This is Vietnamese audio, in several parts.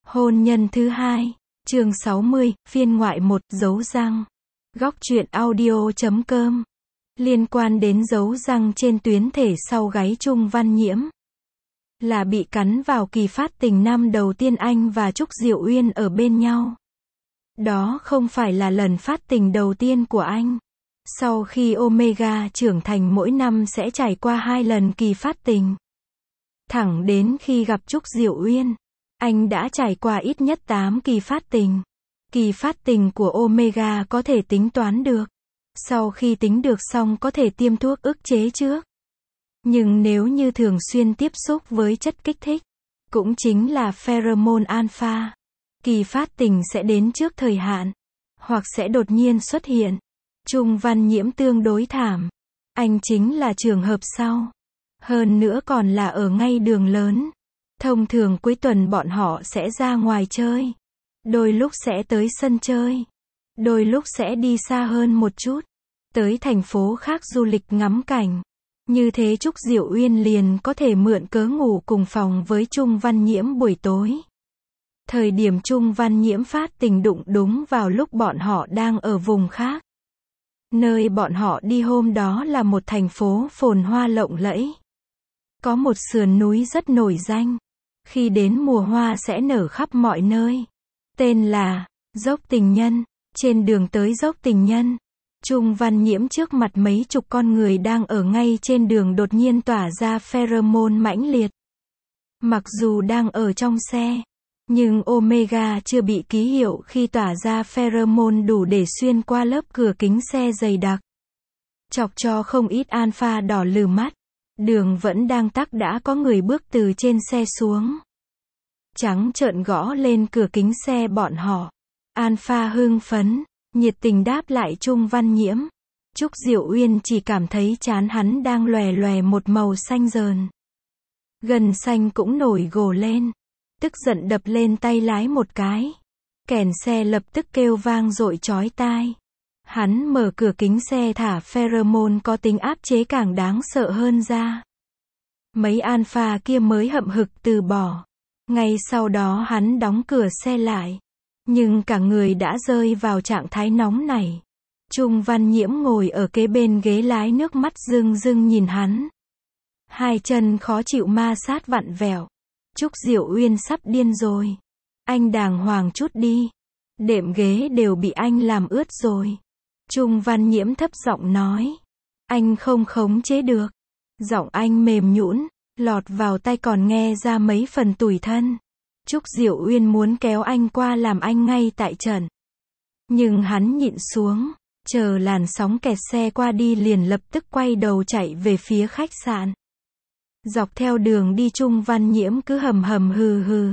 Hôn nhân thứ hai, chương 60, phiên ngoại 1, dấu răng. Góc truyện audio.com. Liên quan đến dấu răng trên tuyến thể sau gáy Trung Văn Nhiễm. Là bị cắn vào kỳ phát tình năm đầu tiên anh và Trúc Diệu Uyên ở bên nhau. Đó không phải là lần phát tình đầu tiên của anh. Sau khi Omega trưởng thành mỗi năm sẽ trải qua 2 lần kỳ phát tình. Thẳng đến khi gặp Trúc Diệu Uyên, anh đã trải qua ít nhất 8 kỳ phát tình. Kỳ phát tình của Omega có thể tính toán được. Sau khi tính được xong có thể tiêm thuốc ức chế trước. Nhưng nếu như thường xuyên tiếp xúc với chất kích thích, cũng chính là pheromone alpha, kỳ phát tình sẽ đến trước thời hạn, hoặc sẽ đột nhiên xuất hiện. Trung Văn Nhiễm tương đối thảm. Anh chính là trường hợp sau. Hơn nữa còn là ở ngay đường lớn. Thông thường cuối tuần bọn họ sẽ ra ngoài chơi. Đôi lúc sẽ tới sân chơi. Đôi lúc sẽ đi xa hơn một chút. Tới thành phố khác du lịch ngắm cảnh. Như thế Trúc Diệu Uyên liền có thể mượn cớ ngủ cùng phòng với Trung Văn Nhiễm buổi tối. Thời điểm Trung Văn Nhiễm phát tình đụng đúng vào lúc bọn họ đang ở vùng khác. Nơi bọn họ đi hôm đó là một thành phố phồn hoa lộng lẫy. Có một sườn núi rất nổi danh. Khi đến mùa hoa sẽ nở khắp mọi nơi. Tên là Dốc Tình Nhân. Trên đường tới Dốc Tình Nhân, Trung Văn Nhiễm trước mặt mấy chục con người đang ở ngay trên đường đột nhiên tỏa ra pheromone mãnh liệt. Mặc dù đang ở trong xe, nhưng Omega chưa bị ký hiệu khi tỏa ra pheromone đủ để xuyên qua lớp cửa kính xe dày đặc. Chọc cho không ít alpha đỏ lừ mắt. Đường vẫn đang tắc đã có người bước từ trên xe xuống. Trắng trợn gõ lên cửa kính xe bọn họ. Alpha hưng phấn, nhiệt tình đáp lại Trung Văn Nhiễm. Trúc Diệu Uyên chỉ cảm thấy trán hắn đang lòe lòe một màu xanh rờn. Gân xanh cũng nổi gồ lên. Tức giận đập lên tay lái một cái. Kèn xe lập tức kêu vang dội chói tai. Hắn mở cửa kính xe thả pheromone có tính áp chế càng đáng sợ hơn ra. Mấy alpha kia mới hậm hực từ bỏ. Ngay sau đó hắn đóng cửa xe lại. Nhưng cả người đã rơi vào trạng thái nóng này. Trung Văn Nhiễm ngồi ở kế bên ghế lái nước mắt rưng rưng nhìn hắn. Hai chân khó chịu ma sát vặn vẹo. Trúc Diệu Uyên sắp điên rồi. Anh đàng hoàng chút đi. Đệm ghế đều bị anh làm ướt rồi. Trung Văn Nhiễm thấp giọng nói. Anh không khống chế được. Giọng anh mềm nhũn, lọt vào tai còn nghe ra mấy phần tủi thân. Trúc Diệu Uyên muốn kéo anh qua làm anh ngay tại trận. Nhưng hắn nhịn xuống, chờ làn sóng kẹt xe qua đi liền lập tức quay đầu chạy về phía khách sạn. Dọc theo đường đi Trung Văn Nhiễm cứ hầm hầm hừ hừ.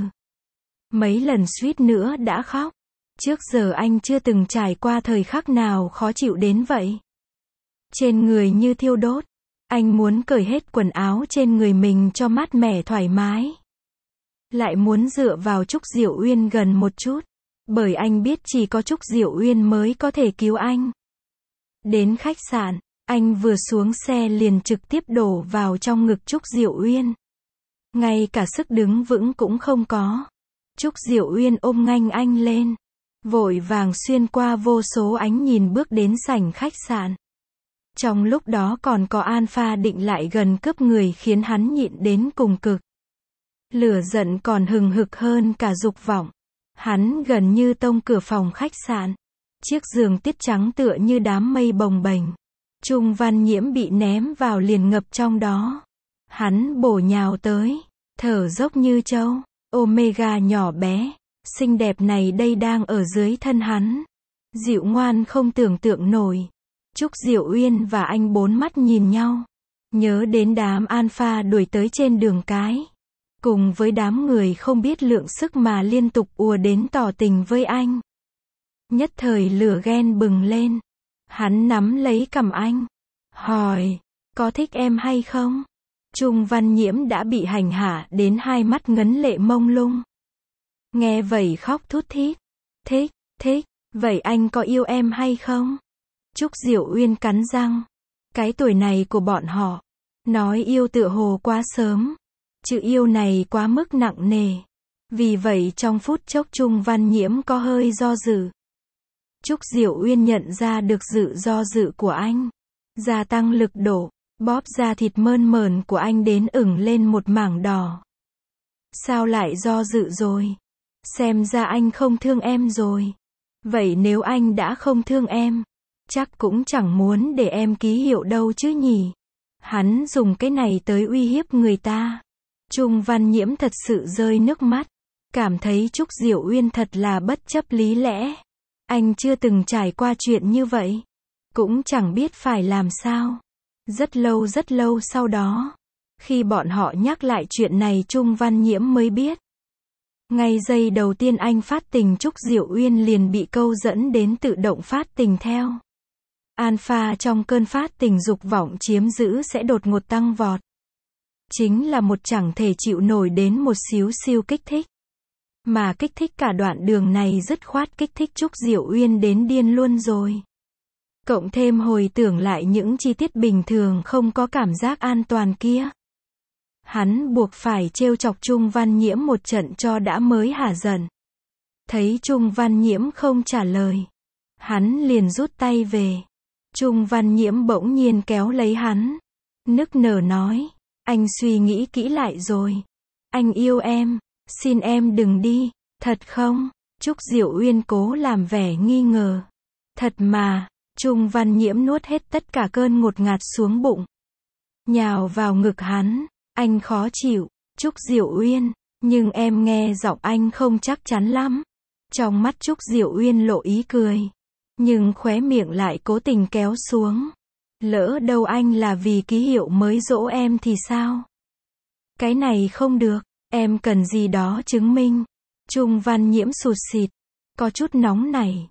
Mấy lần suýt nữa đã khóc. Trước giờ anh chưa từng trải qua thời khắc nào khó chịu đến vậy. Trên người như thiêu đốt. Anh muốn cởi hết quần áo trên người mình cho mát mẻ thoải mái. Lại muốn dựa vào Trúc Diệu Uyên gần một chút. Bởi anh biết chỉ có Trúc Diệu Uyên mới có thể cứu anh. Đến khách sạn, anh vừa xuống xe liền trực tiếp đổ vào trong ngực Trúc Diệu Uyên. Ngay cả sức đứng vững cũng không có. Trúc Diệu Uyên ôm nhanh anh lên. Vội vàng xuyên qua vô số ánh nhìn bước đến sảnh khách sạn. Trong lúc đó còn có alpha định lại gần cướp người khiến hắn nhịn đến cùng cực. Lửa giận còn hừng hực hơn cả dục vọng. Hắn gần như tông cửa phòng khách sạn. Chiếc giường tiết trắng tựa như đám mây bồng bềnh. Trung Văn Nhiễm bị ném vào liền ngập trong đó. Hắn bổ nhào tới, thở dốc như trâu. Omega nhỏ bé, xinh đẹp này đây đang ở dưới thân hắn. Dịu ngoan không tưởng tượng nổi. Trúc Diệu Uyên và anh bốn mắt nhìn nhau. Nhớ đến đám alpha đuổi tới trên đường cái. Cùng với đám người không biết lượng sức mà liên tục ùa đến tỏ tình với anh. Nhất thời lửa ghen bừng lên. Hắn nắm lấy cằm anh. Hỏi, có thích em hay không? Trung Văn Nhiễm đã bị hành hạ đến hai mắt ngấn lệ mông lung. Nghe vậy khóc thút thít. Thích, thích, vậy anh có yêu em hay không? Trúc Diệu Uyên cắn răng. Cái tuổi này của bọn họ, nói yêu tựa hồ quá sớm. Chữ yêu này quá mức nặng nề. Vì vậy trong phút chốc Trung Văn Nhiễm có hơi do dự. Trúc Diệu Uyên nhận ra được sự do dự của anh. Gia tăng lực độ, bóp da thịt mơn mởn của anh đến ửng lên một mảng đỏ. Sao lại do dự rồi? Xem ra anh không thương em rồi. Vậy nếu anh đã không thương em, chắc cũng chẳng muốn để em ký hiệu đâu chứ nhỉ? Hắn dùng cái này tới uy hiếp người ta. Trung Văn Nhiễm thật sự rơi nước mắt. Cảm thấy Trúc Diệu Uyên thật là bất chấp lý lẽ. Anh chưa từng trải qua chuyện như vậy. Cũng chẳng biết phải làm sao. Rất lâu sau đó, khi bọn họ nhắc lại chuyện này Trung Văn Nhiễm mới biết. Ngay giây đầu tiên anh phát tình Trúc Diệu Uyên liền bị câu dẫn đến tự động phát tình theo. Alpha trong cơn phát tình dục vọng chiếm giữ sẽ đột ngột tăng vọt. Chính là một chẳng thể chịu nổi đến một xíu siêu kích thích. Mà kích thích cả đoạn đường này dứt khoát kích thích Trúc Diệu Uyên đến điên luôn rồi. Cộng thêm hồi tưởng lại những chi tiết bình thường không có cảm giác an toàn kia. Hắn buộc phải trêu chọc Trung Văn Nhiễm một trận cho đã mới hả giận. Thấy Trung Văn Nhiễm không trả lời, hắn liền rút tay về. Trung Văn Nhiễm bỗng nhiên kéo lấy hắn, nức nở nói, anh suy nghĩ kỹ lại rồi. Anh yêu em, xin em đừng đi, thật không? Trúc Diệu Uyên cố làm vẻ nghi ngờ. Thật mà, Trung Văn Nhiễm nuốt hết tất cả cơn ngột ngạt xuống bụng. Nhào vào ngực hắn, anh khó chịu, Trúc Diệu Uyên, nhưng em nghe giọng anh không chắc chắn lắm. Trong mắt Trúc Diệu Uyên lộ ý cười, nhưng khóe miệng lại cố tình kéo xuống. Lỡ đâu anh là vì ký hiệu mới dỗ em thì sao? Cái này không được, em cần gì đó chứng minh. Trung Văn Nhiễm sụt sịt, có chút nóng nảy.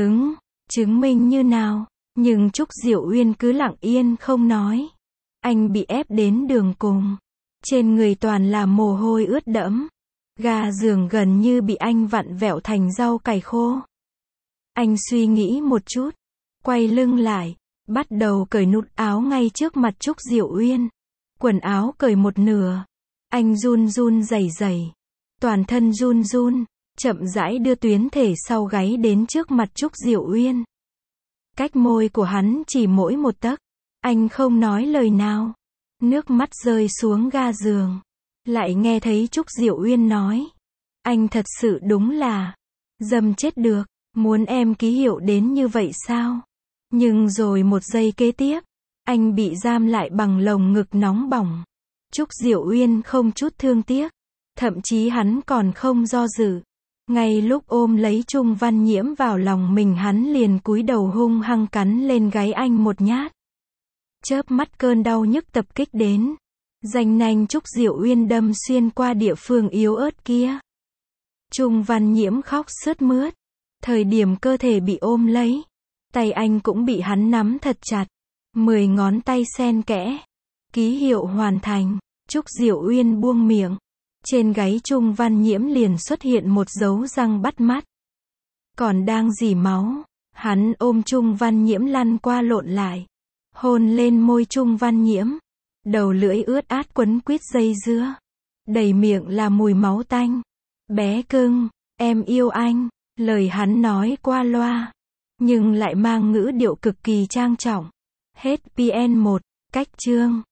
Chứng minh như nào? Nhưng Trúc Diệu Uyên cứ lặng yên không nói. Anh bị ép đến đường cùng. Trên người toàn là mồ hôi ướt đẫm. Ga giường gần như bị anh vặn vẹo thành rau cải khô. Anh suy nghĩ một chút, quay lưng lại, bắt đầu cởi nút áo ngay trước mặt Trúc Diệu Uyên. Quần áo cởi một nửa. Anh run rẩy, toàn thân run, chậm rãi đưa tuyến thể sau gáy đến trước mặt Trúc Diệu Uyên. Cách môi của hắn chỉ mỗi một tấc. Anh không nói lời nào. Nước mắt rơi xuống ga giường. Lại nghe thấy Trúc Diệu Uyên nói. Anh thật sự đúng là dâm chết được. Muốn em ký hiệu đến như vậy sao? Nhưng rồi một giây kế tiếp, anh bị giam lại bằng lồng ngực nóng bỏng. Trúc Diệu Uyên không chút thương tiếc. Thậm chí hắn còn không do dự. Ngay lúc ôm lấy Trung Văn Nhiễm vào lòng mình hắn liền cúi đầu hung hăng cắn lên gáy anh một nhát. Chớp mắt cơn đau nhức tập kích đến. Ranh nanh Trúc Diệu Uyên đâm xuyên qua địa phương yếu ớt kia. Trung Văn Nhiễm khóc sướt mướt. Thời điểm cơ thể bị ôm lấy, tay anh cũng bị hắn nắm thật chặt. 10 ngón tay xen kẽ. Ký hiệu hoàn thành. Trúc Diệu Uyên buông miệng. Trên gáy Trung Văn Nhiễm liền xuất hiện một dấu răng bắt mắt. Còn đang rỉ máu, hắn ôm Trung Văn Nhiễm lăn qua lộn lại. Hôn lên môi Trung Văn Nhiễm. Đầu lưỡi ướt át quấn quýt dây dưa. Đầy miệng là mùi máu tanh. Bé cưng, em yêu anh. Lời hắn nói qua loa, nhưng lại mang ngữ điệu cực kỳ trang trọng. Hết PN1, cách chương.